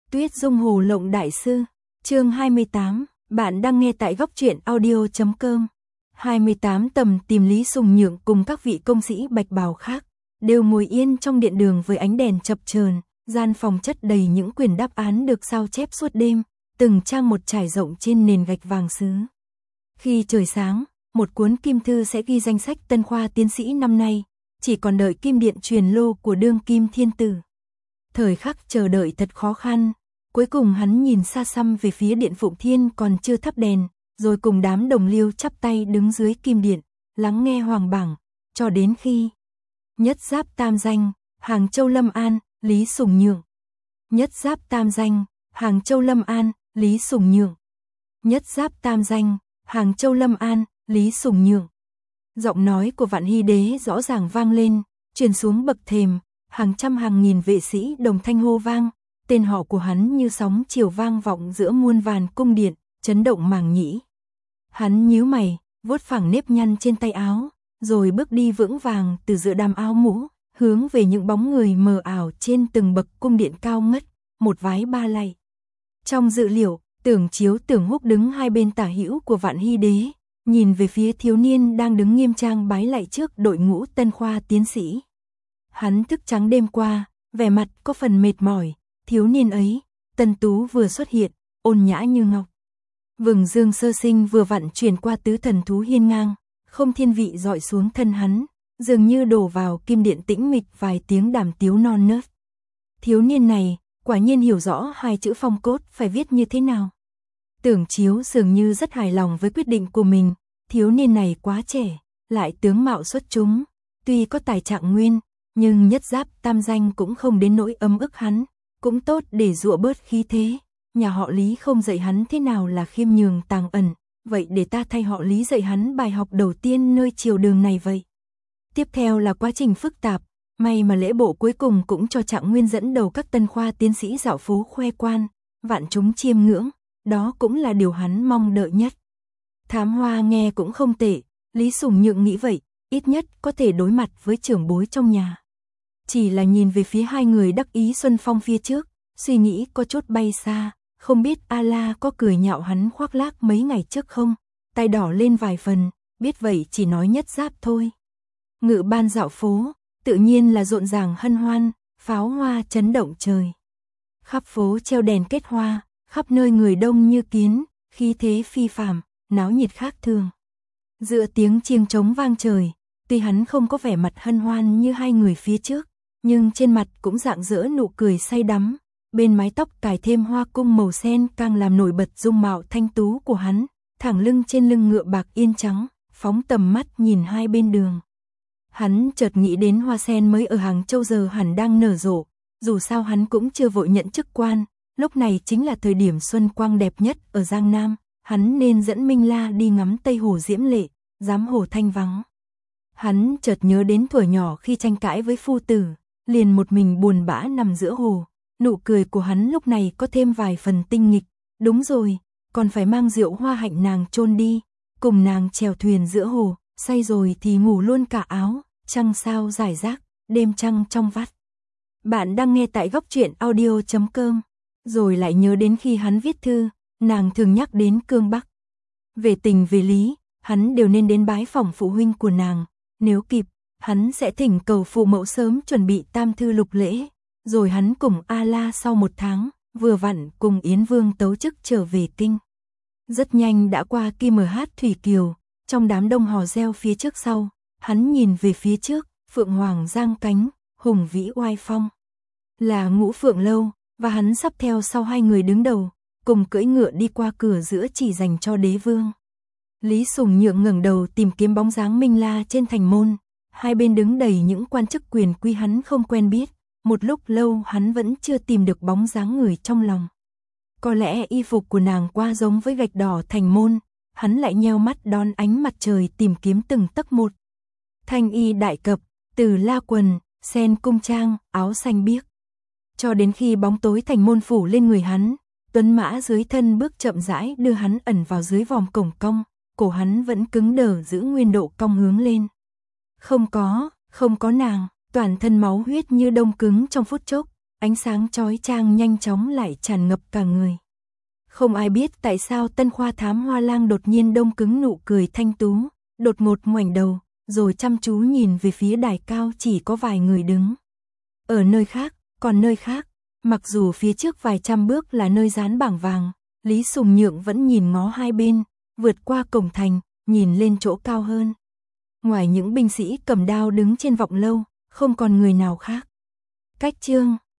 Tuyết Dung Hồ Lộng Đại Sư, chương 28, bạn đang nghe tại góc truyện audio.com. 28 Tầm tìm Lý Sùng Nhượng cùng các vị công sĩ bạch bào khác, đều ngồi yên trong điện đường với ánh đèn chập chờn, gian phòng chất đầy những quyển đáp án được sao chép suốt đêm, từng trang một trải rộng trên nền gạch vàng sứ. Khi trời sáng, một cuốn kim thư sẽ ghi danh sách tân khoa tiến sĩ năm nay, chỉ còn đợi kim điện truyền lô của đương kim thiên tử. Thời khắc chờ đợi thật khó khăn, cuối cùng hắn nhìn xa xăm về phía điện Phụng Thiên còn chưa thắp đèn, rồi cùng đám đồng liêu chắp tay đứng dưới kim điện, lắng nghe hoàng bảng, cho đến khi nhất giáp tam danh, Hàng Châu Lâm An, Lý Sùng Nhượng. Nhất giáp tam danh, Hàng Châu Lâm An, Lý Sùng Nhượng. Nhất giáp tam danh, Hàng Châu Lâm An, Lý Sùng Nhượng. Giọng nói của Vạn Hy Đế rõ ràng vang lên, truyền xuống bậc thềm, hàng trăm hàng nghìn vệ sĩ đồng thanh hô vang, tên họ của hắn như sóng chiều vang vọng giữa muôn vàn cung điện, chấn động màng nhĩ. Hắn nhíu mày, vuốt phẳng nếp nhăn trên tay áo, rồi bước đi vững vàng từ giữa đám áo mũ, hướng về những bóng người mờ ảo trên từng bậc cung điện cao ngất, một vái ba lạy. Trong dự liệu, Tưởng Chiếu Tưởng Húc đứng hai bên tả hữu của Vạn Hy Đế, nhìn về phía thiếu niên đang đứng nghiêm trang bái lạy trước đội ngũ tân khoa tiến sĩ. Hắn thức trắng đêm qua, vẻ mặt có phần mệt mỏi, thiếu niên ấy, tân tú vừa xuất hiện, ôn nhã như ngọc. Vừng dương sơ sinh vừa vặn chuyển qua tứ thần thú hiên ngang, không thiên vị dọi xuống thân hắn, dường như đổ vào kim điện tĩnh mịch vài tiếng đàm tiếu non nớt. Thiếu niên này, quả nhiên hiểu rõ hai chữ phong cốt phải viết như thế nào. Tưởng Chiếu dường như rất hài lòng với quyết định của mình, thiếu niên này quá trẻ, lại tướng mạo xuất chúng, tuy có tài trạng nguyên, nhưng nhất giáp tam danh cũng không đến nỗi ấm ức hắn, cũng tốt để dụa bớt khí thế. Nhà họ Lý không dạy hắn thế nào là khiêm nhường tàng ẩn, vậy để ta thay họ Lý dạy hắn bài học đầu tiên nơi triều đường này vậy. Tiếp theo là quá trình phức tạp, may mà lễ bộ cuối cùng cũng cho Trạng Nguyên dẫn đầu các tân khoa tiến sĩ dạo phố khoe quan, vạn chúng chiêm ngưỡng, đó cũng là điều hắn mong đợi nhất. Thám hoa nghe cũng không tệ, Lý Sùng Nhượng nghĩ vậy, ít nhất có thể đối mặt với trưởng bối trong nhà. Chỉ là nhìn về phía hai người đắc ý xuân phong phía trước, suy nghĩ có chút bay xa, không biết A-la có cười nhạo hắn khoác lác mấy ngày trước không, tay đỏ lên vài phần, biết vậy chỉ nói nhất giáp thôi. Ngự ban dạo phố, tự nhiên là rộn ràng hân hoan, pháo hoa chấn động trời. Khắp phố treo đèn kết hoa, khắp nơi người đông như kiến, khí thế phi phàm, náo nhiệt khác thường. Giữa tiếng chiêng trống vang trời, tuy hắn không có vẻ mặt hân hoan như hai người phía trước, nhưng trên mặt cũng rạng rỡ nụ cười say đắm, bên mái tóc cài thêm hoa cung màu sen càng làm nổi bật dung mạo thanh tú của hắn, thẳng lưng trên lưng ngựa bạc yên trắng, phóng tầm mắt nhìn hai bên đường. Hắn chợt nghĩ đến hoa sen mới ở Hàng Châu giờ hẳn đang nở rộ, dù sao hắn cũng chưa vội nhận chức quan, lúc này chính là thời điểm xuân quang đẹp nhất ở Giang Nam, hắn nên dẫn Minh La đi ngắm Tây Hồ diễm lệ, giám hồ thanh vắng. Hắn chợt nhớ đến thuở nhỏ khi tranh cãi với phu tử, liền một mình buồn bã nằm giữa hồ, nụ cười của hắn lúc này có thêm vài phần tinh nghịch, đúng rồi, còn phải mang rượu hoa hạnh nàng chôn đi, cùng nàng chèo thuyền giữa hồ, say rồi thì ngủ luôn cả áo, trăng sao rải rác, đêm trăng trong vắt. Bạn đang nghe tại góc truyện audio.com, rồi lại nhớ đến khi hắn viết thư, nàng thường nhắc đến Cương Bắc. Về tình về lý, hắn đều nên đến bái phỏng phụ huynh của nàng, nếu kịp, hắn sẽ thỉnh cầu phụ mẫu sớm chuẩn bị tam thư lục lễ, rồi hắn cùng A-la sau một tháng, vừa vặn cùng Yến Vương tấu chức trở về kinh. Rất nhanh đã qua Kim Hát Thủy Kiều, trong đám đông hò reo phía trước sau, hắn nhìn về phía trước, Phượng Hoàng giang cánh, hùng vĩ oai phong. Là Ngũ Phượng Lâu, và hắn sắp theo sau hai người đứng đầu, cùng cưỡi ngựa đi qua cửa giữa chỉ dành cho đế vương. Lý Sùng Nhượng ngẩng đầu tìm kiếm bóng dáng Minh La trên thành môn, hai bên đứng đầy những quan chức quyền quý hắn không quen biết, một lúc lâu hắn vẫn chưa tìm được bóng dáng người trong lòng. Có lẽ y phục của nàng quá giống với gạch đỏ thành môn, hắn lại nheo mắt đón ánh mặt trời tìm kiếm từng tấc một. Thanh y đại cập, từ la quần, sen cung trang, áo xanh biếc. Cho đến khi bóng tối thành môn phủ lên người hắn, tuấn mã dưới thân bước chậm rãi đưa hắn ẩn vào dưới vòm cổng cong, cổ hắn vẫn cứng đờ giữ nguyên độ cong hướng lên. Không có nàng, toàn thân máu huyết như đông cứng trong phút chốc, ánh sáng chói chang nhanh chóng lại tràn ngập cả người. Không ai biết tại sao Tân Khoa Thám Hoa Lang đột nhiên đông cứng nụ cười thanh tú, đột ngột ngoảnh đầu, rồi chăm chú nhìn về phía đài cao chỉ có vài người đứng. Ở nơi khác, còn nơi khác, mặc dù phía trước vài trăm bước là nơi dán bảng vàng, Lý Sùng Nhượng vẫn nhìn ngó hai bên, vượt qua cổng thành, nhìn lên chỗ cao hơn. Ngoài những binh sĩ cầm đao đứng trên vọng lâu, không còn người nào khác. Cách chương